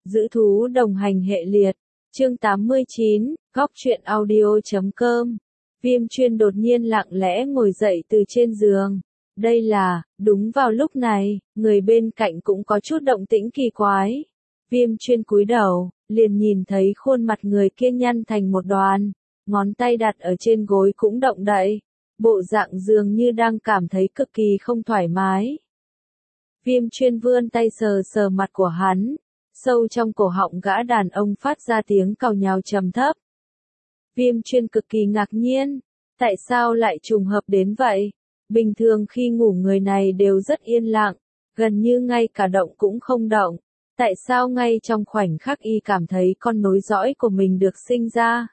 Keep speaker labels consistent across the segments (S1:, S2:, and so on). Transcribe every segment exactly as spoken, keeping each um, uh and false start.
S1: Giữ thú đồng hành hệ liệt. Chương tám mươi chín, góc truyện audio chấm com. Viêm Chuyên đột nhiên lặng lẽ ngồi dậy từ trên giường. Đây là, đúng vào lúc này, người bên cạnh cũng có chút động tĩnh kỳ quái. Viêm Chuyên cúi đầu, liền nhìn thấy khuôn mặt người kia nhăn thành một đoàn, ngón tay đặt ở trên gối cũng động đậy, bộ dạng dường như đang cảm thấy cực kỳ không thoải mái. Viêm Chuyên vươn tay sờ sờ mặt của hắn, sâu trong cổ họng gã đàn ông phát ra tiếng cào nhào trầm thấp. Viêm Chuyên cực kỳ ngạc nhiên, tại sao lại trùng hợp đến vậy? Bình thường khi ngủ người này đều rất yên lặng, gần như ngay cả động cũng không động. Tại sao ngay trong khoảnh khắc y cảm thấy con nối dõi của mình được sinh ra?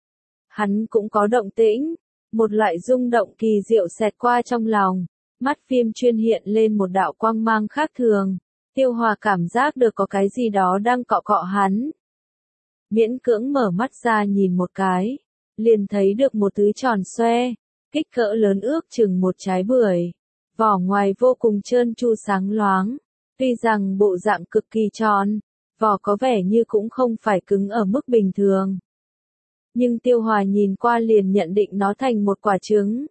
S1: Hắn cũng có động tĩnh, một loại rung động kỳ diệu xẹt qua trong lòng, mắt Viêm Chuyên hiện lên một đạo quang mang khác thường. Tiêu Hòa cảm giác được có cái gì đó đang cọ cọ hắn. Miễn cưỡng mở mắt ra nhìn một cái, liền thấy được một thứ tròn xoe, kích cỡ lớn ước chừng một trái bưởi, vỏ ngoài vô cùng trơn tru sáng loáng. Tuy rằng bộ dạng cực kỳ tròn, vỏ có vẻ như cũng không phải cứng ở mức bình thường. Nhưng Tiêu Hòa nhìn qua liền nhận định nó thành một quả trứng.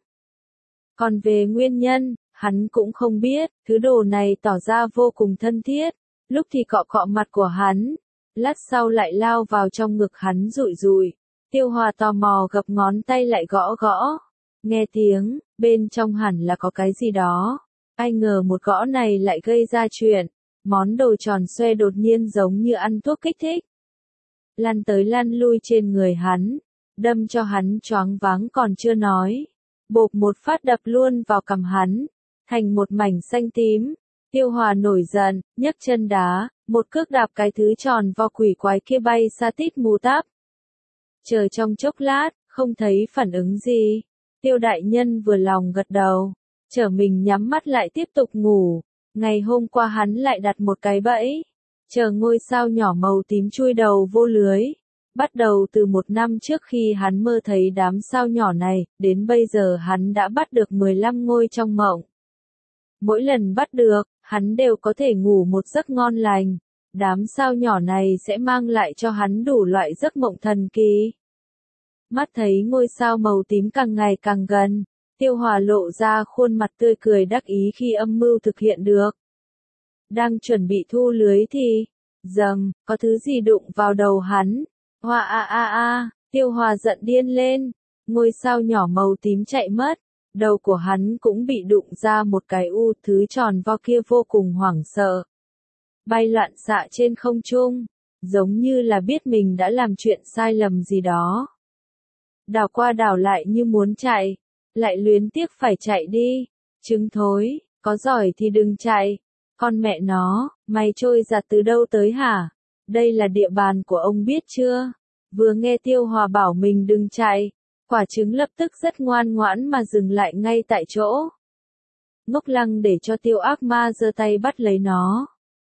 S1: Còn về nguyên nhân, hắn cũng không biết, thứ đồ này tỏ ra vô cùng thân thiết, lúc thì cọ cọ mặt của hắn, lát sau lại lao vào trong ngực hắn rụi rụi. Tiêu Hòa tò mò gập ngón tay lại gõ gõ, nghe tiếng, bên trong hẳn là có cái gì đó. Ai ngờ một gõ này lại gây ra chuyện, món đồ tròn xoe đột nhiên giống như ăn thuốc kích thích. Lăn tới lăn lui trên người hắn, đâm cho hắn choáng váng còn chưa nói. Bộp một phát đập luôn vào cằm hắn, thành một mảnh xanh tím. Tiêu Hòa nổi giận, nhấc chân đá, một cước đạp cái thứ tròn vo quỷ quái kia bay xa tít mù táp. Chờ trong chốc lát, không thấy phản ứng gì. Tiêu đại nhân vừa lòng gật đầu, trở mình nhắm mắt lại tiếp tục ngủ. Ngày hôm qua hắn lại đặt một cái bẫy, chờ ngôi sao nhỏ màu tím chui đầu vô lưới. Bắt đầu từ một năm trước khi hắn mơ thấy đám sao nhỏ này, đến bây giờ hắn đã bắt được mười lăm ngôi trong mộng. Mỗi lần bắt được, hắn đều có thể ngủ một giấc ngon lành. Đám sao nhỏ này sẽ mang lại cho hắn đủ loại giấc mộng thần kỳ. Mắt thấy ngôi sao màu tím càng ngày càng gần, Tiêu Hòa lộ ra khuôn mặt tươi cười đắc ý khi âm mưu thực hiện được. Đang chuẩn bị thu lưới thì, dầm, có thứ gì đụng vào đầu hắn. Hoa a a a, Tiêu Hòa giận điên lên, ngôi sao nhỏ màu tím chạy mất, đầu của hắn cũng bị đụng ra một cái u, thứ tròn vo kia vô cùng hoảng sợ. Bay loạn xạ trên không trung, giống như là biết mình đã làm chuyện sai lầm gì đó. Đảo qua đảo lại như muốn chạy, lại luyến tiếc phải chạy đi. Trứng thối, có giỏi thì đừng chạy. Con mẹ nó, mày trôi giặt từ đâu tới hả? Đây là địa bàn của ông biết chưa? Vừa nghe Tiêu Hòa bảo mình đừng chạy, quả trứng lập tức rất ngoan ngoãn mà dừng lại ngay tại chỗ. Ngốc lăng để cho Tiêu ác ma giơ tay bắt lấy nó.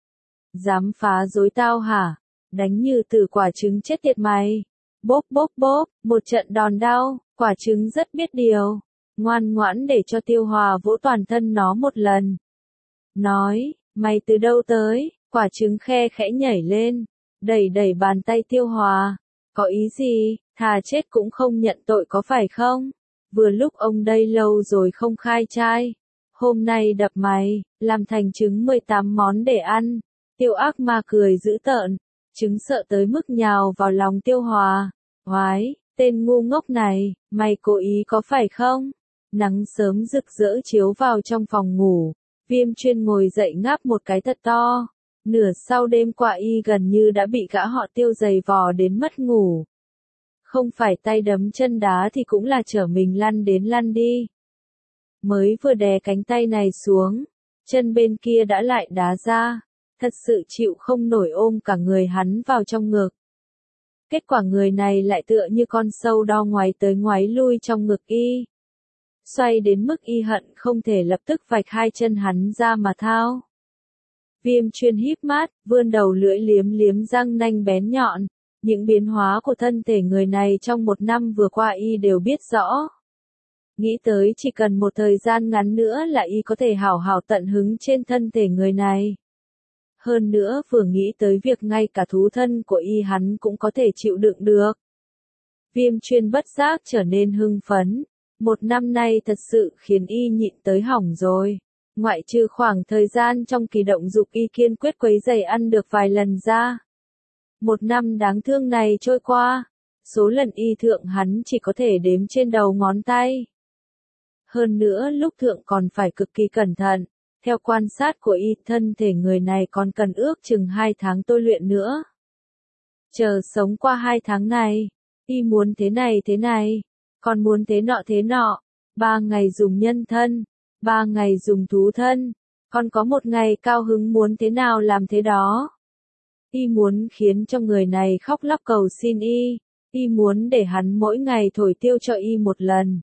S1: Dám phá rối tao hả? Đánh như từ quả trứng chết tiệt mày. Bốp bốp bốp, một trận đòn đau, quả trứng rất biết điều. Ngoan ngoãn để cho Tiêu Hòa vỗ toàn thân nó một lần. Nói, mày từ đâu tới? Quả trứng khe khẽ nhảy lên, đẩy đẩy bàn tay Tiêu Hòa. Có ý gì, thà chết cũng không nhận tội có phải không? Vừa lúc ông đây lâu rồi không khai trai. Hôm nay đập mày, làm thành trứng mười tám món để ăn. Tiêu ác ma cười dữ tợn, trứng sợ tới mức nhào vào lòng Tiêu Hòa. Oái, tên ngu ngốc này, mày cố ý có phải không? Nắng sớm rực rỡ chiếu vào trong phòng ngủ, Viêm Chuyên ngồi dậy ngáp một cái thật to. Nửa sau đêm qua y gần như đã bị gã họ Tiêu giày vò đến mất ngủ. Không phải tay đấm chân đá thì cũng là chở mình lăn đến lăn đi. Mới vừa đè cánh tay này xuống, chân bên kia đã lại đá ra, thật sự chịu không nổi ôm cả người hắn vào trong ngực. Kết quả người này lại tựa như con sâu đo ngoáy tới ngoáy lui trong ngực y. Xoay đến mức y hận không thể lập tức vạch hai chân hắn ra mà thao. Viêm Chuyên híp mắt, vươn đầu lưỡi liếm liếm răng nanh bén nhọn. Những biến hóa của thân thể người này trong một năm vừa qua y đều biết rõ. Nghĩ tới chỉ cần một thời gian ngắn nữa là y có thể hảo hảo tận hứng trên thân thể người này. Hơn nữa vừa nghĩ tới việc ngay cả thú thân của y hắn cũng có thể chịu đựng được. Viêm chuyên bất giác trở nên hưng phấn. Một năm nay thật sự khiến y nhịn tới hỏng rồi. Ngoại trừ khoảng thời gian trong kỳ động dục y kiên quyết quấy rầy ăn được vài lần ra. Một năm đáng thương này trôi qua, số lần y thượng hắn chỉ có thể đếm trên đầu ngón tay. Hơn nữa lúc thượng còn phải cực kỳ cẩn thận. Theo quan sát của y, thân thể người này còn cần ước chừng hai tháng tôi luyện nữa. Chờ sống qua hai tháng này, y muốn thế này thế này, còn muốn thế nọ thế nọ, ba ngày dùng nhân thân, ba ngày dùng thú thân, còn có một ngày cao hứng muốn thế nào làm thế đó. Y muốn khiến cho người này khóc lóc cầu xin y, y muốn để hắn mỗi ngày thổi tiêu cho y một lần.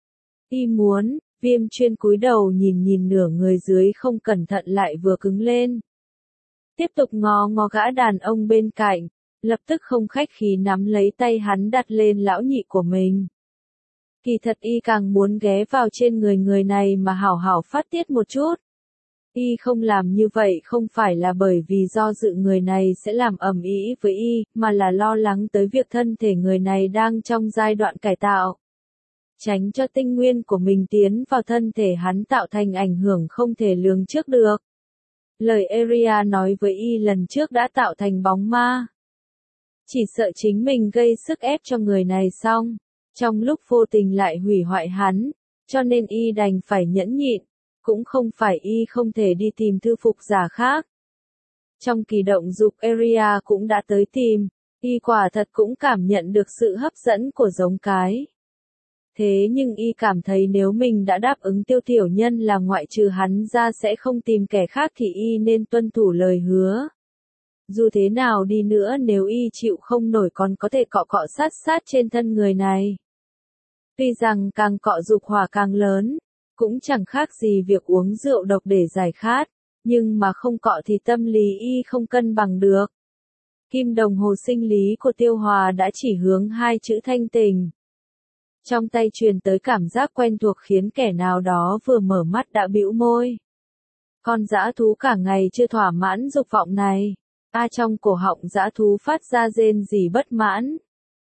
S1: Y muốn, Viêm chuyên cúi đầu nhìn nhìn nửa người dưới không cẩn thận lại vừa cứng lên. Tiếp tục ngó ngó gã đàn ông bên cạnh, lập tức không khách khí nắm lấy tay hắn đặt lên lão nhị của mình. Kỳ thật y càng muốn ghé vào trên người người này mà hảo hảo phát tiết một chút. Y không làm như vậy không phải là bởi vì do dự người này sẽ làm ầm ĩ với y, mà là lo lắng tới việc thân thể người này đang trong giai đoạn cải tạo. Tránh cho tinh nguyên của mình tiến vào thân thể hắn tạo thành ảnh hưởng không thể lường trước được. Lời Eria nói với y lần trước đã tạo thành bóng ma. Chỉ sợ chính mình gây sức ép cho người này xong, trong lúc vô tình lại hủy hoại hắn, cho nên y đành phải nhẫn nhịn, cũng không phải y không thể đi tìm thư phục giả khác. Trong kỳ động dục Eria cũng đã tới tìm, y quả thật cũng cảm nhận được sự hấp dẫn của giống cái. Thế nhưng y cảm thấy nếu mình đã đáp ứng Tiêu tiểu nhân là ngoại trừ hắn ra sẽ không tìm kẻ khác thì y nên tuân thủ lời hứa. Dù thế nào đi nữa nếu y chịu không nổi còn có thể cọ cọ sát sát trên thân người này. Tuy rằng càng cọ dục hỏa càng lớn, cũng chẳng khác gì việc uống rượu độc để giải khát, nhưng mà không cọ thì tâm lý y không cân bằng được. Kim đồng hồ sinh lý của Tiêu Hòa đã chỉ hướng hai chữ thanh tình. Trong tay truyền tới cảm giác quen thuộc khiến kẻ nào đó vừa mở mắt đã bĩu môi. Con dã thú cả ngày chưa thỏa mãn dục vọng này. A trong cổ họng dã thú phát ra rên rỉ bất mãn.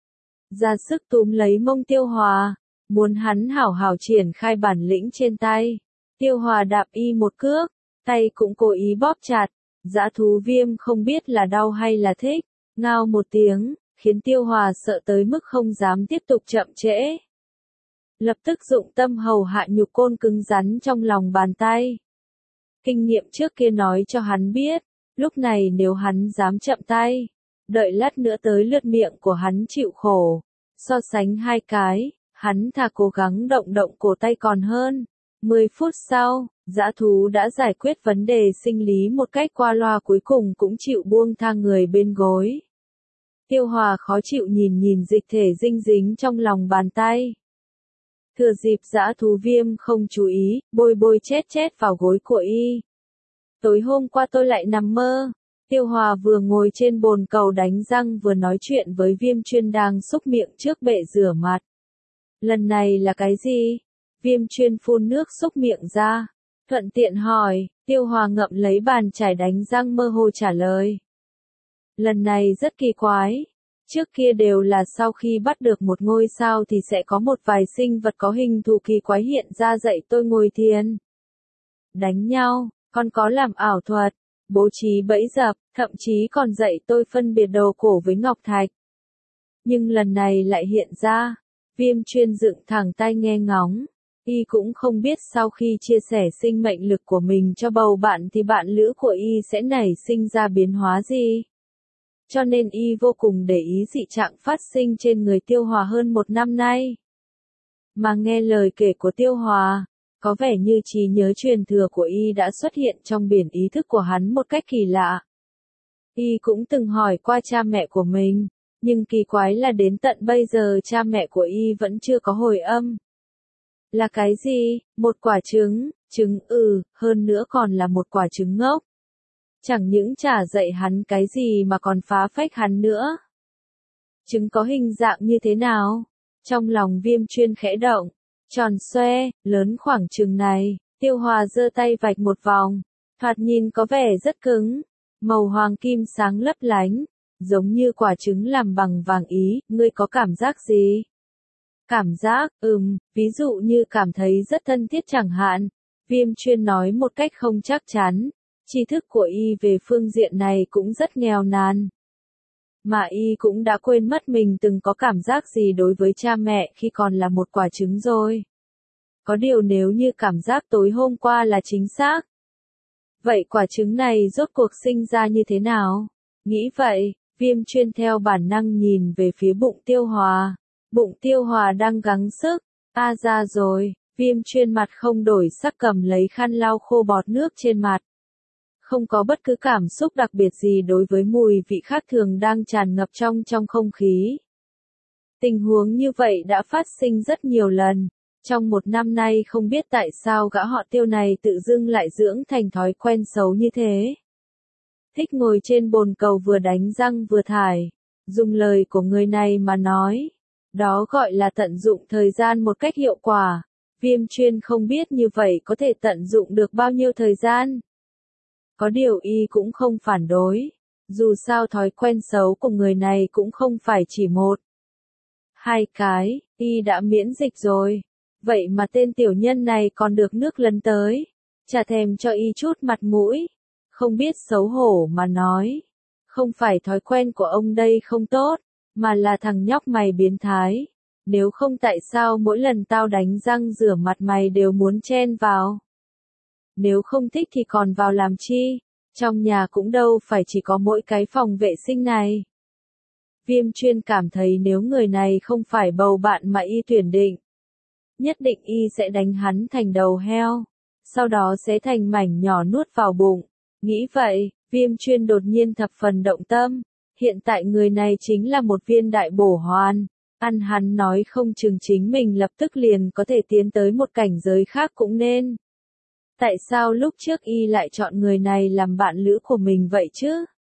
S1: Ra sức túm lấy mông Tiêu Hòa, muốn hắn hảo hảo triển khai bản lĩnh trên tay. Tiêu Hòa đạp y một cước, tay cũng cố ý bóp chặt. Dã thú Viêm không biết là đau hay là thích, ngao một tiếng, khiến Tiêu Hòa sợ tới mức không dám tiếp tục chậm trễ. Lập tức dụng tâm hầu hạ nhục côn cứng rắn trong lòng bàn tay. Kinh nghiệm trước kia nói cho hắn biết, lúc này nếu hắn dám chậm tay, đợi lát nữa tới lượt miệng của hắn chịu khổ. So sánh hai cái, hắn thà cố gắng động động cổ tay còn hơn. Mười phút sau, dã thú đã giải quyết vấn đề sinh lý một cách qua loa cuối cùng cũng chịu buông tha người bên gối. Tiêu Hòa khó chịu nhìn nhìn dịch thể dinh dính trong lòng bàn tay. Thừa dịp dã thú Viêm không chú ý, bôi bôi chết chết vào gối của y. Tối hôm qua tôi lại nằm mơ. Tiêu Hòa vừa ngồi trên bồn cầu đánh răng vừa nói chuyện với Viêm chuyên đang xúc miệng trước bệ rửa mặt. Lần này là cái gì? Viêm chuyên phun nước xúc miệng ra. Thuận tiện hỏi, Tiêu Hòa ngậm lấy bàn chải đánh răng mơ hồ trả lời. Lần này rất kỳ quái. Trước kia đều là sau khi bắt được một ngôi sao thì sẽ có một vài sinh vật có hình thù kỳ quái hiện ra dạy tôi ngồi thiền. Đánh nhau, còn có làm ảo thuật, bố trí bẫy dập, thậm chí còn dạy tôi phân biệt đồ cổ với ngọc thạch. Nhưng lần này lại hiện ra, Viêm chuyên dựng thẳng tai nghe ngóng. Y cũng không biết sau khi chia sẻ sinh mệnh lực của mình cho bầu bạn thì bạn lữ của y sẽ nảy sinh ra biến hóa gì. Cho nên y vô cùng để ý dị trạng phát sinh trên người Tiêu Hòa hơn một năm nay. Mà nghe lời kể của Tiêu Hòa, có vẻ như trí nhớ truyền thừa của y đã xuất hiện trong biển ý thức của hắn một cách kỳ lạ. Y cũng từng hỏi qua cha mẹ của mình, nhưng kỳ quái là đến tận bây giờ cha mẹ của y vẫn chưa có hồi âm. Là cái gì? Một quả trứng, trứng ừ, hơn nữa còn là một quả trứng ngốc. Chẳng những chả dạy hắn cái gì mà còn phá phách hắn nữa. Trứng có hình dạng như thế nào? Trong lòng Viêm chuyên khẽ động, tròn xoe, lớn khoảng chừng này. Tiêu Hòa giơ tay vạch một vòng, thoạt nhìn có vẻ rất cứng, màu hoàng kim sáng lấp lánh, giống như quả trứng làm bằng vàng ý, ngươi có cảm giác gì? Cảm giác, ừm, ví dụ như cảm thấy rất thân thiết chẳng hạn. Viêm chuyên nói một cách không chắc chắn, tri thức của y về phương diện này cũng rất nghèo nàn. Mà y cũng đã quên mất mình từng có cảm giác gì đối với cha mẹ khi còn là một quả trứng rồi. Có điều nếu như cảm giác tối hôm qua là chính xác. Vậy quả trứng này rốt cuộc sinh ra như thế nào? Nghĩ vậy, Viêm chuyên theo bản năng nhìn về phía bụng Tiêu Hòa. Bụng Tiêu Hòa đang gắng sức. A ra rồi, Viêm chuyên mặt không đổi sắc cầm lấy khăn lau khô bọt nước trên mặt. Không có bất cứ cảm xúc đặc biệt gì đối với mùi vị khác thường đang tràn ngập trong trong không khí. Tình huống như vậy đã phát sinh rất nhiều lần. Trong một năm nay không biết tại sao gã họ Tiêu này tự dưng lại dưỡng thành thói quen xấu như thế. Thích ngồi trên bồn cầu vừa đánh răng vừa thải. Dùng lời của người này mà nói. Đó gọi là tận dụng thời gian một cách hiệu quả. Viêm chuyên không biết như vậy có thể tận dụng được bao nhiêu thời gian. Có điều y cũng không phản đối. Dù sao thói quen xấu của người này cũng không phải chỉ một. Hai cái, y đã miễn dịch rồi. Vậy mà tên tiểu nhân này còn được nước lấn tới. Chả thèm cho y chút mặt mũi. Không biết xấu hổ mà nói. Không phải thói quen của ông đây không tốt, mà là thằng nhóc mày biến thái. Nếu không tại sao mỗi lần tao đánh răng rửa mặt mày đều muốn chen vào. Nếu không thích thì còn vào làm chi, trong nhà cũng đâu phải chỉ có mỗi cái phòng vệ sinh này. Viêm chuyên cảm thấy nếu người này không phải bầu bạn mà y tuyển định, nhất định y sẽ đánh hắn thành đầu heo, sau đó sẽ thành mảnh nhỏ nuốt vào bụng. Nghĩ vậy, Viêm chuyên đột nhiên thập phần động tâm, hiện tại người này chính là một viên đại bổ hoàn, ăn hắn nói không chừng chính mình lập tức liền có thể tiến tới một cảnh giới khác cũng nên. Tại sao lúc trước y lại chọn người này làm bạn lữ của mình vậy chứ?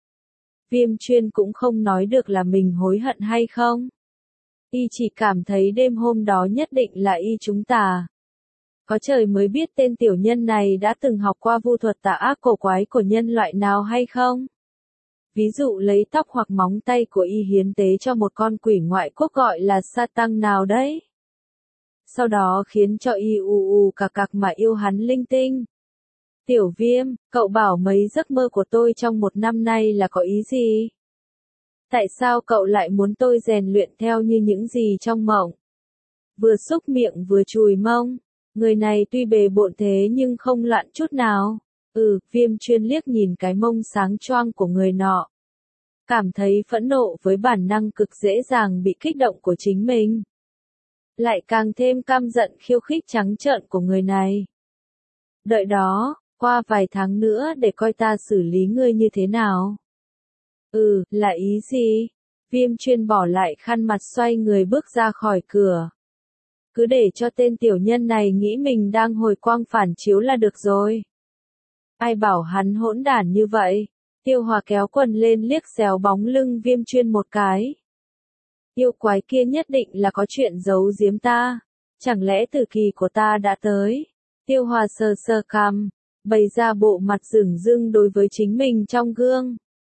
S1: Viêm chuyên cũng không nói được là mình hối hận hay không. Y chỉ cảm thấy đêm hôm đó nhất định là y trúng tà. Có trời mới biết tên tiểu nhân này đã từng học qua vu thuật tà ác cổ quái của nhân loại nào hay không? Ví dụ lấy tóc hoặc móng tay của y hiến tế cho một con quỷ ngoại quốc gọi là Satan nào đấy. Sau đó khiến cho y ù ù cà cạc mà yêu hắn linh tinh. Tiểu Viêm, cậu bảo mấy giấc mơ của tôi trong một năm nay là có ý gì? Tại sao cậu lại muốn tôi rèn luyện theo như những gì trong mộng? Vừa xúc miệng vừa chùi mông. Người này tuy bề bộn thế nhưng không loạn chút nào. Ừ, Viêm chuyên liếc nhìn cái mông sáng choang của người nọ. Cảm thấy phẫn nộ với bản năng cực dễ dàng bị kích động của chính mình. Lại càng thêm căm giận khiêu khích trắng trợn của người này. Đợi đó, qua vài tháng nữa để coi ta xử lý ngươi như thế nào. Ừ, là ý gì? Viêm chuyên bỏ lại khăn mặt xoay người bước ra khỏi cửa. Cứ để cho tên tiểu nhân này nghĩ mình đang hồi quang phản chiếu là được rồi. Ai bảo hắn hỗn đản như vậy? Tiêu Hòa kéo quần lên liếc xéo bóng lưng Viêm chuyên một cái. Yêu quái kia nhất định là có chuyện giấu giếm ta. Chẳng lẽ tử kỳ của ta đã tới? Tiêu Hòa sờ sờ cằm, bày ra bộ mặt dửng dưng đối với chính mình trong gương.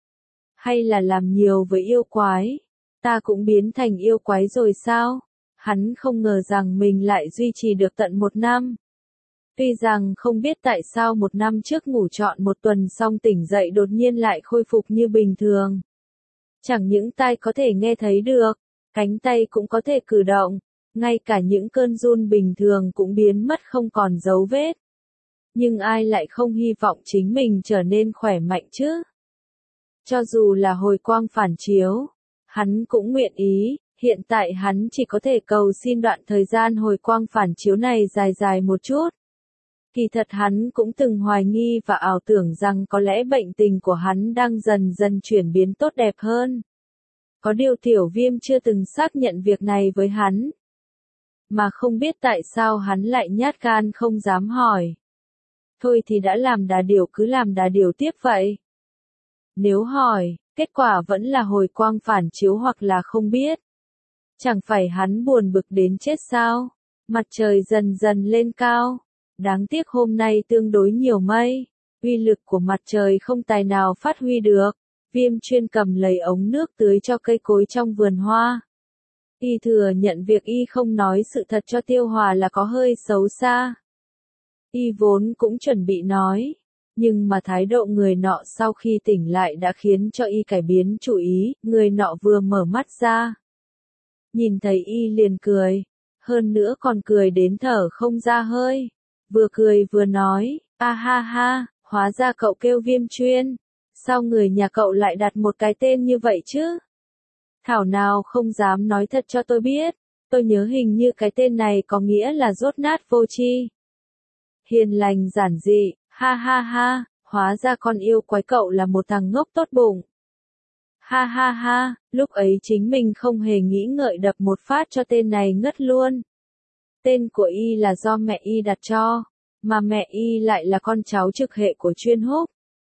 S1: Hay là làm nhiều với yêu quái? Ta cũng biến thành yêu quái rồi sao? Hắn không ngờ rằng mình lại duy trì được tận một năm. Tuy rằng không biết tại sao một năm trước ngủ trọn một tuần xong tỉnh dậy đột nhiên lại khôi phục như bình thường. Chẳng những tai có thể nghe thấy được, cánh tay cũng có thể cử động, ngay cả những cơn run bình thường cũng biến mất không còn dấu vết. Nhưng ai lại không hy vọng chính mình trở nên khỏe mạnh chứ? Cho dù là hồi quang phản chiếu, hắn cũng nguyện ý, hiện tại hắn chỉ có thể cầu xin đoạn thời gian hồi quang phản chiếu này dài dài một chút. Kỳ thật hắn cũng từng hoài nghi và ảo tưởng rằng có lẽ bệnh tình của hắn đang dần dần chuyển biến tốt đẹp hơn. Có điều Tiểu Viêm chưa từng xác nhận việc này với hắn. Mà không biết tại sao hắn lại nhát gan không dám hỏi. Thôi thì đã làm đà điểu cứ làm đà điểu tiếp vậy. Nếu hỏi, kết quả vẫn là hồi quang phản chiếu hoặc là không biết. Chẳng phải hắn buồn bực đến chết sao? Mặt trời dần dần lên cao. Đáng tiếc hôm nay tương đối nhiều mây. Uy lực của mặt trời không tài nào phát huy được. Viêm chuyên cầm lấy ống nước tưới cho cây cối trong vườn hoa. Y thừa nhận việc y không nói sự thật cho Tiêu Hòa là có hơi xấu xa. Y vốn cũng chuẩn bị nói, nhưng mà thái độ người nọ sau khi tỉnh lại đã khiến cho y cải biến chủ ý. Người nọ vừa mở mắt ra, nhìn thấy y liền cười, hơn nữa còn cười đến thở không ra hơi. Vừa cười vừa nói, a ha ha, hóa ra cậu kêu Viêm chuyên. Sao người nhà cậu lại đặt một cái tên như vậy chứ? Thảo nào không dám nói thật cho tôi biết. Tôi nhớ hình như cái tên này có nghĩa là dốt nát vô tri. Hiền lành giản dị, ha ha ha, hóa ra con yêu quái cậu là một thằng ngốc tốt bụng. Ha ha ha, lúc ấy chính mình không hề nghĩ ngợi đập một phát cho tên này ngất luôn. Tên của y là do mẹ y đặt cho, mà mẹ y lại là con cháu trực hệ của Chuyên Húc.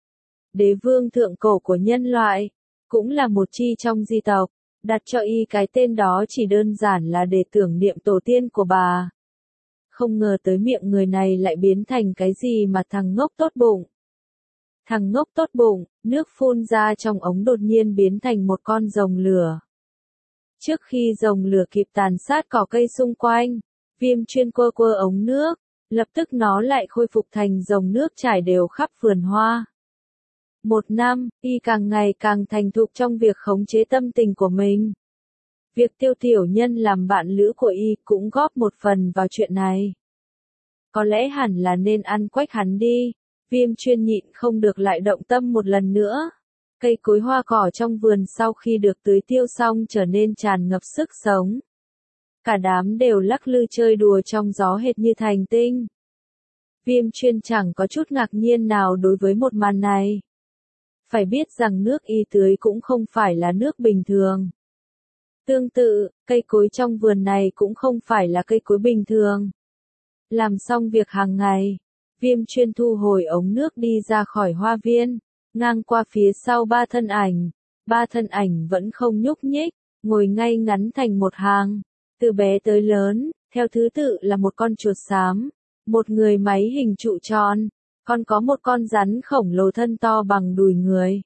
S1: Đế vương thượng cổ của nhân loại, cũng là một chi trong di tộc, đặt cho y cái tên đó chỉ đơn giản là để tưởng niệm tổ tiên của bà. Không ngờ tới miệng người này lại biến thành cái gì mà thằng ngốc tốt bụng. Thằng ngốc tốt bụng, nước phun ra trong ống đột nhiên biến thành một con rồng lửa. Trước khi rồng lửa kịp tàn sát cỏ cây xung quanh, Viêm chuyên quơ quơ ống nước, lập tức nó lại khôi phục thành dòng nước trải đều khắp vườn hoa. Một năm, y càng ngày càng thành thục trong việc khống chế tâm tình của mình. Việc Tiêu Tiểu Nhân làm bạn lữ của y cũng góp một phần vào chuyện này. Có lẽ hẳn là nên ăn quách hắn đi. Viêm chuyên nhịn không được lại động tâm một lần nữa. Cây cối hoa cỏ trong vườn sau khi được tưới tiêu xong trở nên tràn ngập sức sống. Cả đám đều lắc lư chơi đùa trong gió hệt như thành tinh. Viêm chuyên chẳng có chút ngạc nhiên nào đối với một màn này. Phải biết rằng nước y tưới cũng không phải là nước bình thường. Tương tự, cây cối trong vườn này cũng không phải là cây cối bình thường. Làm xong việc hàng ngày, Viêm chuyên thu hồi ống nước đi ra khỏi hoa viên, ngang qua phía sau ba thân ảnh. Ba thân ảnh vẫn không nhúc nhích, ngồi ngay ngắn thành một hàng. Từ bé tới lớn, theo thứ tự là một con chuột xám, một người máy hình trụ tròn, còn có một con rắn khổng lồ thân to bằng đùi người.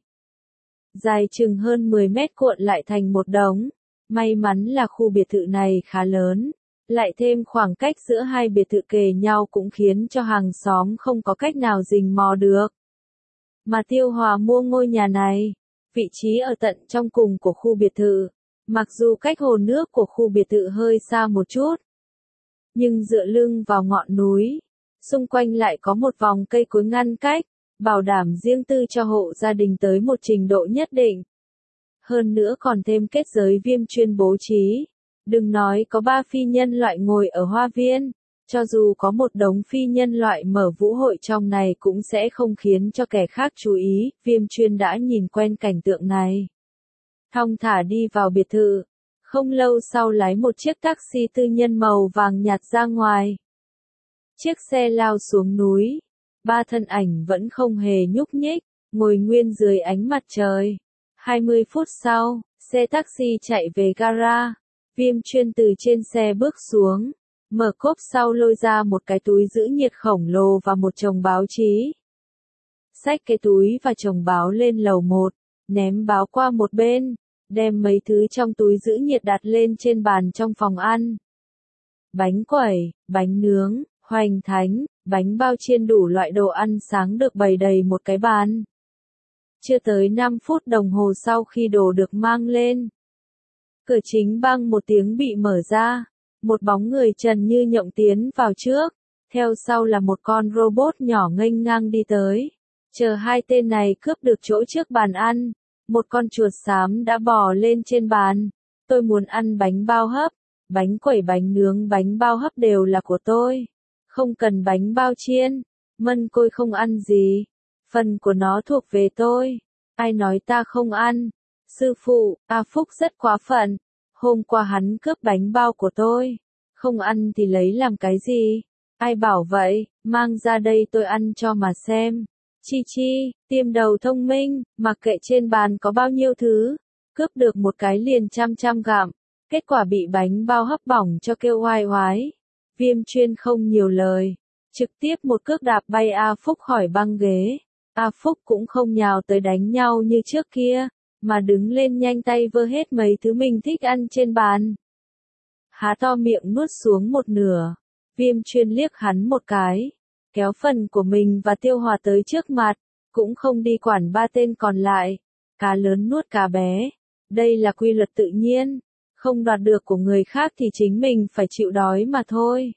S1: Dài chừng hơn mười mét cuộn lại thành một đống. May mắn là khu biệt thự này khá lớn, lại thêm khoảng cách giữa hai biệt thự kề nhau cũng khiến cho hàng xóm không có cách nào rình mò được. Mà Tiêu Hòa mua ngôi nhà này, vị trí ở tận trong cùng của khu biệt thự, mặc dù cách hồ nước của khu biệt thự hơi xa một chút, nhưng dựa lưng vào ngọn núi, xung quanh lại có một vòng cây cối ngăn cách, bảo đảm riêng tư cho hộ gia đình tới một trình độ nhất định. Hơn nữa còn thêm kết giới Viêm chuyên bố trí. Đừng nói có ba phi nhân loại ngồi ở hoa viên, cho dù có một đống phi nhân loại mở vũ hội trong này cũng sẽ không khiến cho kẻ khác chú ý. Viêm chuyên đã nhìn quen cảnh tượng này. Thong thả đi vào biệt thự. Không lâu sau lái một chiếc taxi tư nhân màu vàng nhạt ra ngoài. Chiếc xe lao xuống núi. Ba thân ảnh vẫn không hề nhúc nhích, ngồi nguyên dưới ánh mặt trời. hai mươi phút sau, xe taxi chạy về gara. Viêm chuyên từ trên xe bước xuống, mở cốp sau lôi ra một cái túi giữ nhiệt khổng lồ và một chồng báo chí. Xách cái túi và chồng báo lên lầu một, ném báo qua một bên, đem mấy thứ trong túi giữ nhiệt đặt lên trên bàn trong phòng ăn. Bánh quẩy, bánh nướng, hoành thánh, bánh bao chiên đủ loại đồ ăn sáng được bày đầy một cái bàn. Chưa tới năm phút đồng hồ sau khi đồ được mang lên, cửa chính bang một tiếng bị mở ra, một bóng người trần như nhộng tiến vào trước, theo sau là một con robot nhỏ nghênh ngang đi tới. Chờ hai tên này cướp được chỗ trước bàn ăn, một con chuột xám đã bò lên trên bàn. Tôi muốn ăn bánh bao hấp, bánh quẩy, bánh nướng, bánh bao hấp đều là của tôi. Không cần bánh bao chiên, mân côi không ăn gì, phần của nó thuộc về tôi. Ai nói ta không ăn? Sư phụ, A Phúc rất quá phận. Hôm qua hắn cướp bánh bao của tôi. Không ăn thì lấy làm cái gì? Ai bảo vậy? Mang ra đây tôi ăn cho mà xem. Chi chi, tiêm đầu thông minh, mặc kệ trên bàn có bao nhiêu thứ. Cướp được một cái liền chăm chăm gặm. Kết quả bị bánh bao hấp bỏng cho kêu oai oái. Viêm chuyên không nhiều lời. Trực tiếp một cước đạp bay A Phúc khỏi băng ghế. A Phúc cũng không nhào tới đánh nhau như trước kia, mà đứng lên nhanh tay vơ hết mấy thứ mình thích ăn trên bàn. Há to miệng nuốt xuống một nửa, Viêm Chuyên liếc hắn một cái, kéo phần của mình và Tiêu Hòa tới trước mặt, cũng không đi quản ba tên còn lại. Cá lớn nuốt cá bé, đây là quy luật tự nhiên, không đoạt được của người khác thì chính mình phải chịu đói mà thôi.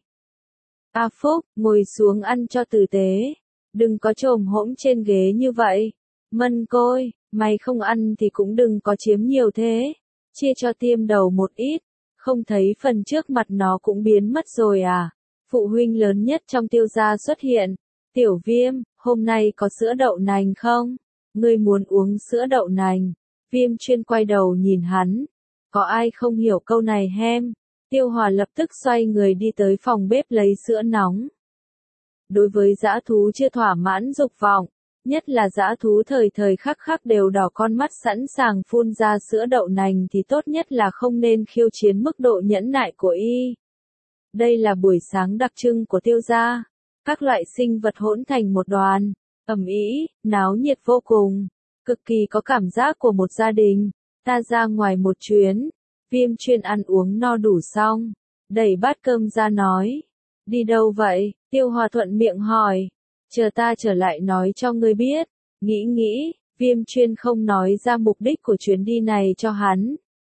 S1: A Phúc, ngồi xuống ăn cho tử tế, đừng có chồm hỗn trên ghế như vậy. Mân Côi, mày không ăn thì cũng đừng có chiếm nhiều thế, chia cho Tiêm Đầu một ít, không thấy phần trước mặt nó cũng biến mất rồi à? Phụ huynh lớn nhất trong Tiêu gia xuất hiện. Tiểu Viêm, hôm nay có sữa đậu nành không? Ngươi muốn uống sữa đậu nành? Viêm Chuyên quay đầu nhìn hắn. Có ai không hiểu câu này hem? Tiêu Hòa lập tức xoay người đi tới phòng bếp lấy sữa nóng. Đối với dã thú chưa thỏa mãn dục vọng, nhất là dã thú thời thời khắc khắc đều đỏ con mắt sẵn sàng phun ra sữa đậu nành thì tốt nhất là không nên khiêu chiến mức độ nhẫn nại của y. Đây là buổi sáng đặc trưng của Tiêu gia. Các loại sinh vật hỗn thành một đoàn, ầm ĩ, náo nhiệt vô cùng, cực kỳ có cảm giác của một gia đình. Ta ra ngoài một chuyến. Viêm Chuyên ăn uống no đủ xong, đẩy bát cơm ra nói. Đi đâu vậy? Tiêu Hòa thuận miệng hỏi. Chờ ta trở lại nói cho ngươi biết. Nghĩ nghĩ, Viêm Chuyên không nói ra mục đích của chuyến đi này cho hắn.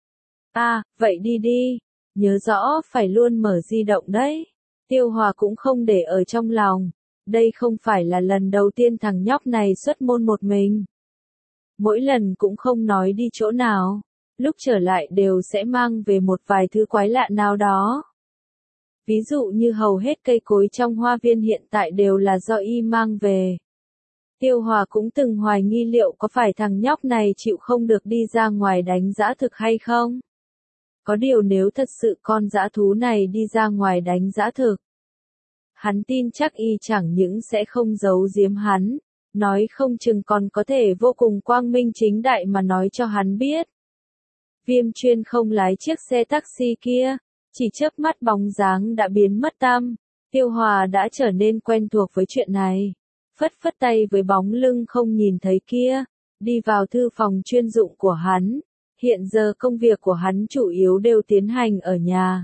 S1: À, vậy đi đi. Nhớ rõ phải luôn mở di động đấy. Tiêu Hòa cũng không để ở trong lòng. Đây không phải là lần đầu tiên thằng nhóc này xuất môn một mình. Mỗi lần cũng không nói đi chỗ nào. Lúc trở lại đều sẽ mang về một vài thứ quái lạ nào đó. Ví dụ như hầu hết cây cối trong hoa viên hiện tại đều là do y mang về. Tiêu Hòa cũng từng hoài nghi liệu có phải thằng nhóc này chịu không được đi ra ngoài đánh dã thực hay không. Có điều nếu thật sự con dã thú này đi ra ngoài đánh dã thực, hắn tin chắc y chẳng những sẽ không giấu giếm hắn, nói không chừng còn có thể vô cùng quang minh chính đại mà nói cho hắn biết. Viêm Chuyên không lái chiếc xe taxi kia, chỉ chớp mắt bóng dáng đã biến mất tăm. Tiêu Hòa đã trở nên quen thuộc với chuyện này, phất phất tay với bóng lưng không nhìn thấy kia, đi vào thư phòng chuyên dụng của hắn. Hiện giờ công việc của hắn chủ yếu đều tiến hành ở nhà.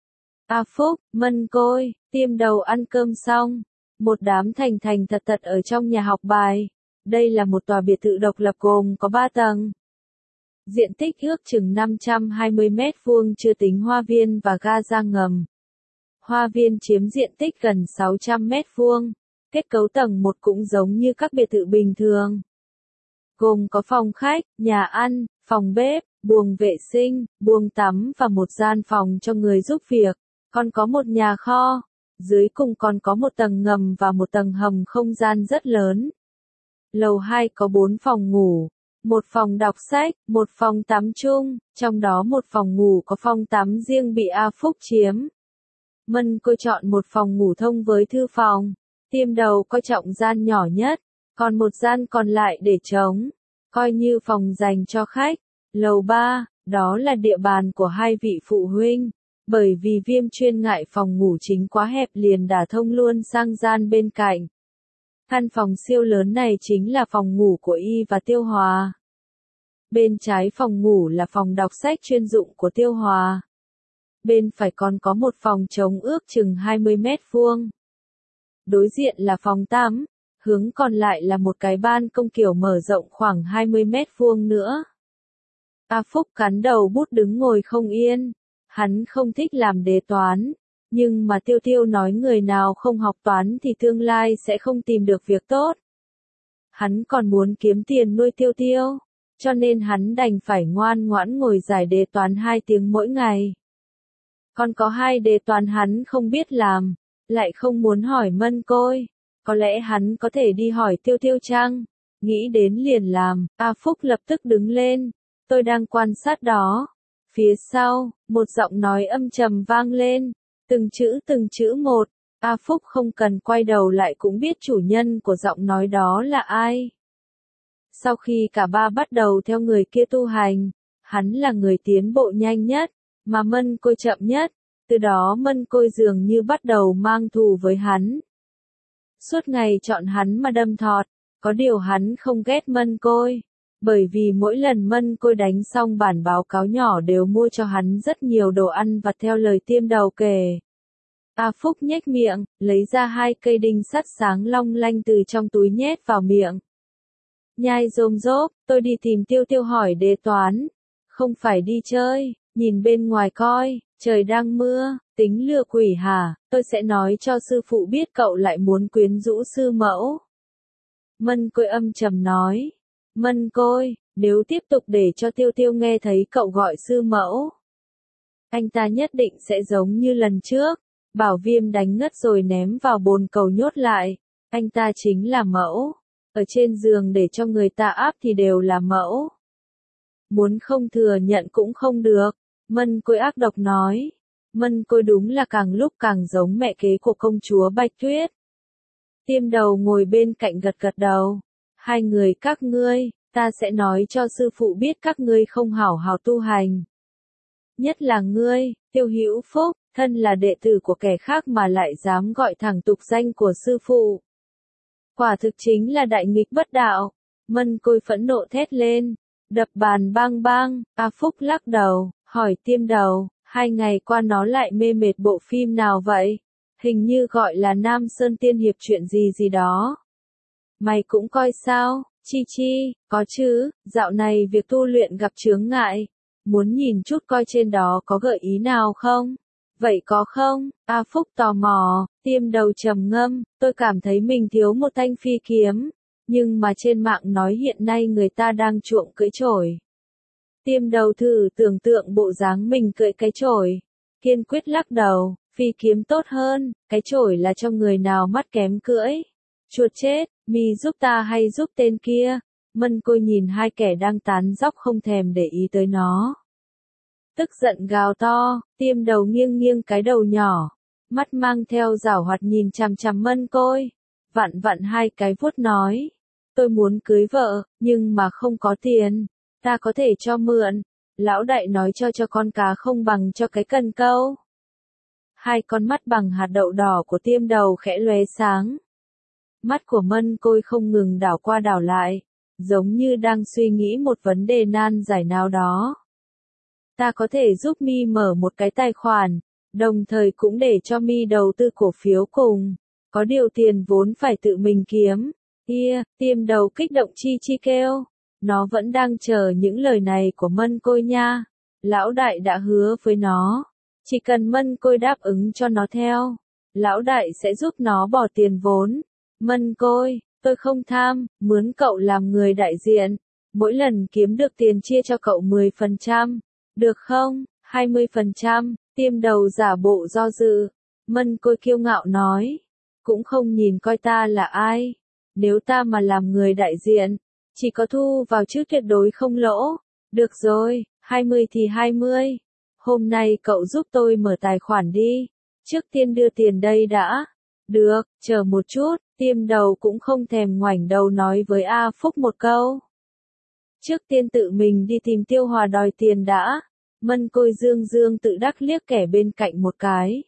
S1: A Phúc, Mân Côi, Tiêm Đầu ăn cơm xong, một đám thành thành thật thật ở trong nhà học bài. Đây là một tòa biệt thự độc lập gồm có ba tầng. Diện tích ước chừng năm trăm hai mươi mét vuông chưa tính hoa viên và ga ra ngầm. Hoa viên chiếm diện tích gần sáu trăm mét vuông, kết cấu tầng một cũng giống như các biệt thự bình thường. Gồm có phòng khách, nhà ăn, phòng bếp, buồng vệ sinh, buồng tắm và một gian phòng cho người giúp việc, còn có một nhà kho, dưới cùng còn có một tầng ngầm và một tầng hầm không gian rất lớn. Lầu hai có bốn phòng ngủ, một phòng đọc sách, một phòng tắm chung, trong đó một phòng ngủ có phòng tắm riêng bị A Phúc chiếm. Mân Côi chọn một phòng ngủ thông với thư phòng, Tiêm Đầu coi trọng gian nhỏ nhất, còn một gian còn lại để trống, coi như phòng dành cho khách. Lầu ba, đó là địa bàn của hai vị phụ huynh, bởi vì Viêm Chuyên ngại phòng ngủ chính quá hẹp liền đả thông luôn sang gian bên cạnh. Căn phòng siêu lớn này chính là phòng ngủ của y và Tiêu Hòa. Bên trái phòng ngủ là phòng đọc sách chuyên dụng của Tiêu Hòa. Bên phải còn có một phòng trống ước chừng hai mươi mét vuông. Đối diện là phòng tắm, hướng còn lại là một cái ban công kiểu mở rộng khoảng hai mươi mét vuông nữa. A Phúc cắn đầu bút đứng ngồi không yên, hắn không thích làm đề toán, nhưng mà Tiêu Tiêu nói người nào không học toán thì tương lai sẽ không tìm được việc tốt. Hắn còn muốn kiếm tiền nuôi Tiêu Tiêu, cho nên hắn đành phải ngoan ngoãn ngồi giải đề toán hai tiếng mỗi ngày. Còn có hai đề toán hắn không biết làm, lại không muốn hỏi Mân Côi, có lẽ hắn có thể đi hỏi Tiêu Tiêu chăng? Nghĩ đến liền làm, A Phúc lập tức đứng lên. Tôi đang quan sát đó. Phía sau, một giọng nói âm trầm vang lên, từng chữ từng chữ một. A Phúc không cần quay đầu lại cũng biết chủ nhân của giọng nói đó là ai. Sau khi cả ba bắt đầu theo người kia tu hành, hắn là người tiến bộ nhanh nhất, mà Mân Côi chậm nhất, từ đó Mân Côi dường như bắt đầu mang thù với hắn. Suốt ngày chọn hắn mà đâm thọt, Có điều hắn không ghét Mân Côi, bởi vì mỗi lần Mân Côi đánh xong bản báo cáo nhỏ đều mua cho hắn rất nhiều đồ ăn vặt theo lời Tiêm Đầu kể. A Phúc nhếch miệng, lấy ra hai cây đinh sắt sáng long lanh từ trong túi nhét vào miệng. Nhai rôm rốp, tôi đi tìm Tiêu Tiêu hỏi đề toán. Không phải đi chơi, nhìn bên ngoài coi, trời đang mưa, tính lừa quỷ hả, tôi sẽ nói cho sư phụ biết cậu lại muốn quyến rũ sư mẫu. Mân Côi âm trầm nói. Mân Côi, nếu tiếp tục để cho Tiêu Tiêu nghe thấy cậu gọi sư mẫu, anh ta nhất định sẽ giống như lần trước, bảo Viêm đánh ngất rồi ném vào bồn cầu nhốt lại. Anh ta chính là mẫu. Ở trên giường để cho người ta áp thì đều là mẫu. Muốn không thừa nhận cũng không được. Mân Côi ác độc nói. Mân Côi đúng là càng lúc càng giống mẹ kế của công chúa Bạch Tuyết. Tiêm Đầu ngồi bên cạnh gật gật đầu. Hai người các ngươi, ta sẽ nói cho sư phụ biết các ngươi không hảo hảo tu hành. Nhất là ngươi, Tiêu Hữu Phúc, thân là đệ tử của kẻ khác mà lại dám gọi thẳng tục danh của sư phụ. Quả thực chính là đại nghịch bất đạo. Mân Côi phẫn nộ thét lên, đập bàn bang bang. A Phúc lắc đầu, hỏi Tiêm Đầu, hai ngày qua nó lại mê mệt bộ phim nào vậy? Hình như gọi là Nam Sơn Tiên Hiệp chuyện gì gì đó. Mày cũng coi sao? Chi chi, có chứ, dạo này việc tu luyện gặp chướng ngại. Muốn nhìn chút coi trên đó có gợi ý nào không? Vậy có không? A Phúc tò mò. Tiêm Đầu trầm ngâm, tôi cảm thấy mình thiếu một thanh phi kiếm, nhưng mà trên mạng nói hiện nay người ta đang chuộng cưỡi chổi. Tiêm Đầu thử tưởng tượng bộ dáng mình cưỡi cái chổi, kiên quyết lắc đầu, phi kiếm tốt hơn, cái chổi là cho người nào mắt kém cưỡi. Chuột chết, mi giúp ta hay giúp tên kia? Mân Côi nhìn hai kẻ đang tán dóc không thèm để ý tới nó. Tức giận gào to, Tiêm Đầu nghiêng nghiêng cái đầu nhỏ, mắt mang theo giảo hoạt nhìn chằm chằm Mân Côi, vặn vặn hai cái vuốt nói, tôi muốn cưới vợ, nhưng mà không có tiền, ta có thể cho mượn. Lão đại nói cho cho con cá không bằng cho cái cần câu. Hai con mắt bằng hạt đậu đỏ của Tiêm Đầu khẽ lóe sáng. Mắt của Mân Côi không ngừng đảo qua đảo lại, giống như đang suy nghĩ một vấn đề nan giải nào đó. Ta có thể giúp mi mở một cái tài khoản, đồng thời cũng để cho mi đầu tư cổ phiếu cùng. Có điều tiền vốn phải tự mình kiếm. Kia, Tiêm Đầu kích động chi chi kêu. Nó vẫn đang chờ những lời này của Mân Côi nha. Lão đại đã hứa với nó. Chỉ cần Mân Côi đáp ứng cho nó theo, lão đại sẽ giúp nó bỏ tiền vốn. Mân Côi, tôi không tham, mướn cậu làm người đại diện. Mỗi lần kiếm được tiền chia cho cậu mười phần trăm. Được không? hai mươi phần trăm, Tiêm Đầu giả bộ do dự. Mân Côi kiêu ngạo nói. Cũng không nhìn coi ta là ai. Nếu ta mà làm người đại diện, chỉ có thu vào chứ tuyệt đối không lỗ. Được rồi, hai mươi thì hai mươi. Hôm nay cậu giúp tôi mở tài khoản đi. Trước tiên đưa tiền đây đã. Được, chờ một chút, Tiêm Đầu cũng không thèm ngoảnh đầu nói với A Phúc một câu. Trước tiên tự mình đi tìm Tiêu Hòa đòi tiền đã. Mân Côi dương dương tự đắc liếc kẻ bên cạnh một cái.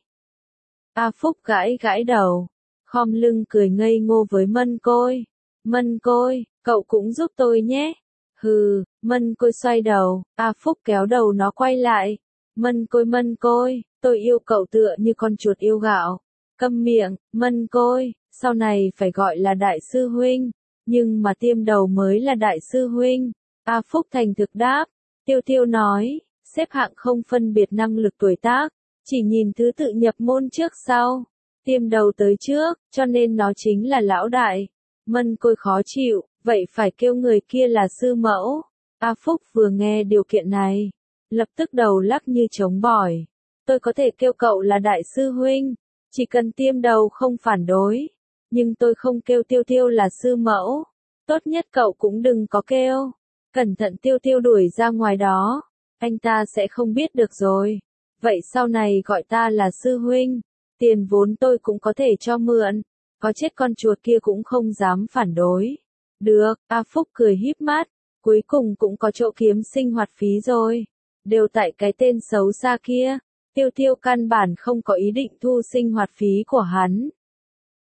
S1: A Phúc gãi gãi đầu, khom lưng cười ngây ngô với Mân Côi. Mân Côi, cậu cũng giúp tôi nhé. Hừ, Mân Côi xoay đầu, A Phúc kéo đầu nó quay lại. Mân Côi Mân Côi, tôi yêu cậu tựa như con chuột yêu gạo. Câm miệng, Mân Côi, sau này phải gọi là đại sư huynh. Nhưng mà Tiêm Đầu mới là đại sư huynh. A Phúc thành thực đáp. Tiêu Tiêu nói, xếp hạng không phân biệt năng lực tuổi tác, chỉ nhìn thứ tự nhập môn trước sau. Tiêm Đầu tới trước, cho nên nó chính là lão đại. Mân Côi khó chịu, vậy phải kêu người kia là sư mẫu. A Phúc vừa nghe điều kiện này, lập tức đầu lắc như trống bỏi. Tôi có thể kêu cậu là đại sư huynh, chỉ cần Tiêm Đầu không phản đối. Nhưng tôi không kêu Tiêu Tiêu là sư mẫu. Tốt nhất cậu cũng đừng có kêu. Cẩn thận Tiêu Tiêu đuổi ra ngoài đó. Anh ta sẽ không biết được rồi. Vậy sau này gọi ta là sư huynh. Tiền vốn tôi cũng có thể cho mượn. Có chết con chuột kia cũng không dám phản đối. Được, A Phúc cười híp mắt. Cuối cùng cũng có chỗ kiếm sinh hoạt phí rồi. Đều tại cái tên xấu xa kia. Tiêu Tiêu căn bản không có ý định thu sinh hoạt phí của hắn.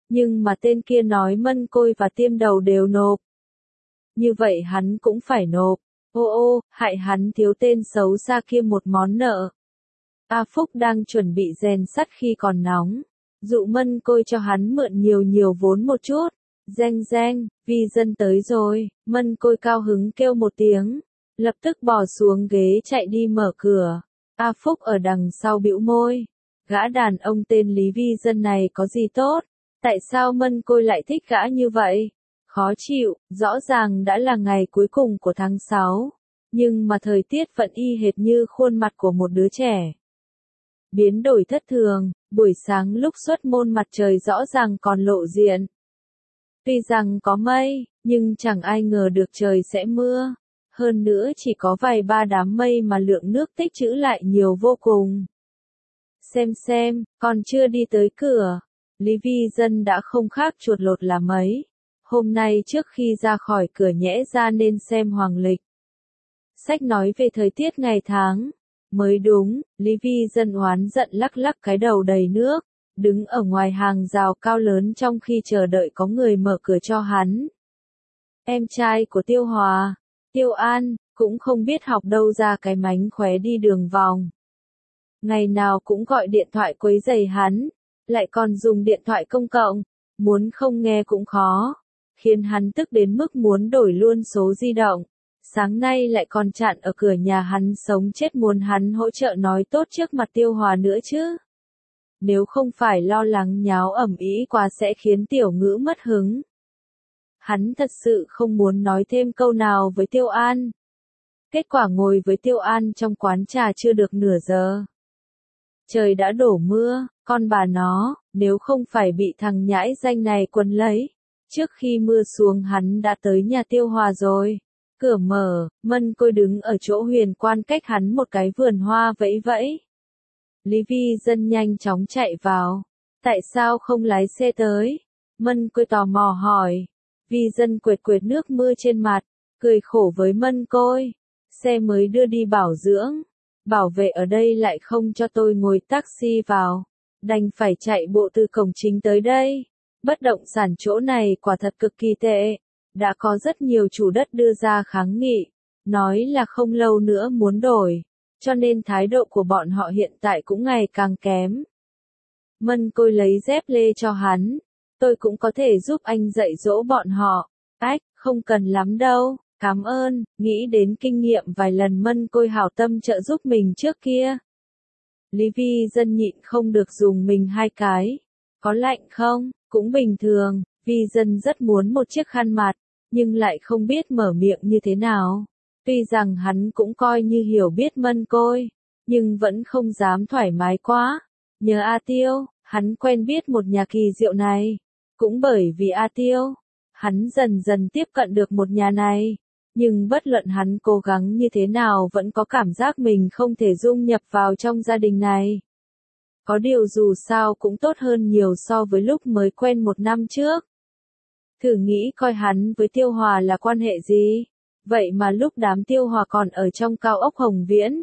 S1: Nhưng mà tên kia nói mân côi và tiêm đầu đều nộp. Như vậy hắn cũng phải nộp. Ô ô, hại hắn thiếu tên xấu xa kia một món nợ. A Phúc đang chuẩn bị rèn sắt khi còn nóng. Dụ mân côi cho hắn mượn nhiều nhiều vốn một chút. Reng reng, vi dân tới rồi, mân côi cao hứng kêu một tiếng. Lập tức bò xuống ghế chạy đi mở cửa. A Phúc ở đằng sau bĩu môi. Gã đàn ông tên Lý Vi Dân này có gì tốt? Tại sao mân côi lại thích gã như vậy? Khó chịu, rõ ràng đã là ngày cuối cùng của tháng sáu. Nhưng mà thời tiết vẫn y hệt như khuôn mặt của một đứa trẻ. Biến đổi thất thường, buổi sáng lúc xuất môn mặt trời rõ ràng còn lộ diện. Tuy rằng có mây, nhưng chẳng ai ngờ được trời sẽ mưa. Hơn nữa chỉ có vài ba đám mây mà lượng nước tích trữ lại nhiều vô cùng. Xem xem, còn chưa đi tới cửa. Lý Vi Dân đã không khác chuột lột là mấy. Hôm nay trước khi ra khỏi cửa nhẽ ra nên xem hoàng lịch. Sách nói về thời tiết ngày tháng. Mới đúng, Lý Vi Dân oán giận lắc lắc cái đầu đầy nước. Đứng ở ngoài hàng rào cao lớn trong khi chờ đợi có người mở cửa cho hắn. Em trai của Tiêu Hòa, Tiêu An, cũng không biết học đâu ra cái mánh khóe đi đường vòng. Ngày nào cũng gọi điện thoại quấy rầy hắn, lại còn dùng điện thoại công cộng, muốn không nghe cũng khó, khiến hắn tức đến mức muốn đổi luôn số di động. Sáng nay lại còn chặn ở cửa nhà hắn sống chết muốn hắn hỗ trợ nói tốt trước mặt Tiêu Hòa nữa chứ. Nếu không phải lo lắng nháo ầm ĩ quá sẽ khiến Tiểu Ngữ mất hứng. Hắn thật sự không muốn nói thêm câu nào với Tiêu An. Kết quả ngồi với Tiêu An trong quán trà chưa được nửa giờ. Trời đã đổ mưa, con bà nó, nếu không phải bị thằng nhãi danh này quấn lấy. Trước khi mưa xuống hắn đã tới nhà Tiêu Hòa rồi. Cửa mở, mân côi đứng ở chỗ huyền quan cách hắn một cái vườn hoa vẫy vẫy. Lý Vi Dân nhanh chóng chạy vào. Tại sao không lái xe tới? Mân côi tò mò hỏi. Vi Dân quệt quệt nước mưa trên mặt, cười khổ với mân côi. Xe mới đưa đi bảo dưỡng. Bảo vệ ở đây lại không cho tôi ngồi taxi vào. Đành phải chạy bộ từ cổng chính tới đây. Bất động sản chỗ này quả thật cực kỳ tệ. Đã có rất nhiều chủ đất đưa ra kháng nghị. Nói là không lâu nữa muốn đổi. Cho nên thái độ của bọn họ hiện tại cũng ngày càng kém. Mân côi lấy dép lê cho hắn. Tôi cũng có thể giúp anh dạy dỗ bọn họ. Ách, không cần lắm đâu, cảm ơn, nghĩ đến kinh nghiệm vài lần mân côi hảo tâm trợ giúp mình trước kia. Lý Vi Dân nhịn không được dùng mình hai cái. Có lạnh không? Cũng bình thường, Vi Dân rất muốn một chiếc khăn mặt, nhưng lại không biết mở miệng như thế nào. Tuy rằng hắn cũng coi như hiểu biết mân côi, nhưng vẫn không dám thoải mái quá. Nhờ A Tiêu, hắn quen biết một nhà kỳ diệu này. Cũng bởi vì A Tiêu, hắn dần dần tiếp cận được một nhà này. Nhưng bất luận hắn cố gắng như thế nào vẫn có cảm giác mình không thể dung nhập vào trong gia đình này. Có điều dù sao cũng tốt hơn nhiều so với lúc mới quen một năm trước. Thử nghĩ coi hắn với Tiêu Hòa là quan hệ gì? Vậy mà lúc đám Tiêu Hòa còn ở trong cao ốc Hồng Viễn.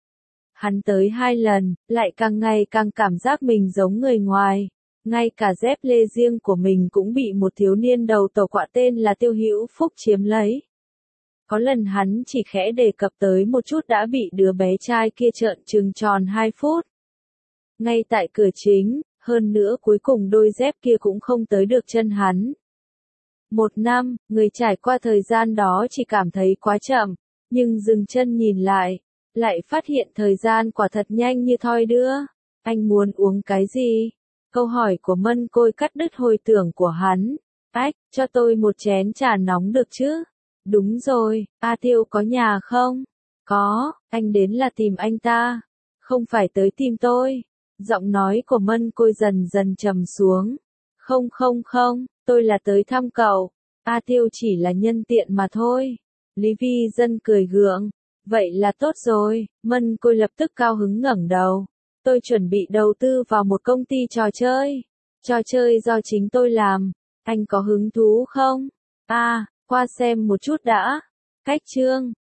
S1: Hắn tới hai lần, lại càng ngày càng cảm giác mình giống người ngoài. Ngay cả dép lê riêng của mình cũng bị một thiếu niên đầu tàu quạ tên là Tiêu Hữu Phúc chiếm lấy. Có lần hắn chỉ khẽ đề cập tới một chút đã bị đứa bé trai kia trợn trừng tròn hai phút. Ngay tại cửa chính, hơn nữa cuối cùng đôi dép kia cũng không tới được chân hắn. Một năm, người trải qua thời gian đó chỉ cảm thấy quá chậm, nhưng dừng chân nhìn lại, lại phát hiện thời gian quả thật nhanh như thoi đưa. Anh muốn uống cái gì? Câu hỏi của mân côi cắt đứt hồi tưởng của hắn. Ách, cho tôi một chén trà nóng được chứ? Đúng rồi, A Tiêu có nhà không? Có, anh đến là tìm anh ta, không phải tới tìm tôi. Giọng nói của mân côi dần dần trầm xuống. Không không không, tôi là tới thăm cậu. A Tiêu chỉ là nhân tiện mà thôi. Lý Vi Dân cười gượng. Vậy là tốt rồi, mân côi lập tức cao hứng ngẩng đầu. Tôi chuẩn bị đầu tư vào một công ty trò chơi. Trò chơi do chính tôi làm. Anh có hứng thú không? À, qua xem một chút đã. Cách chương.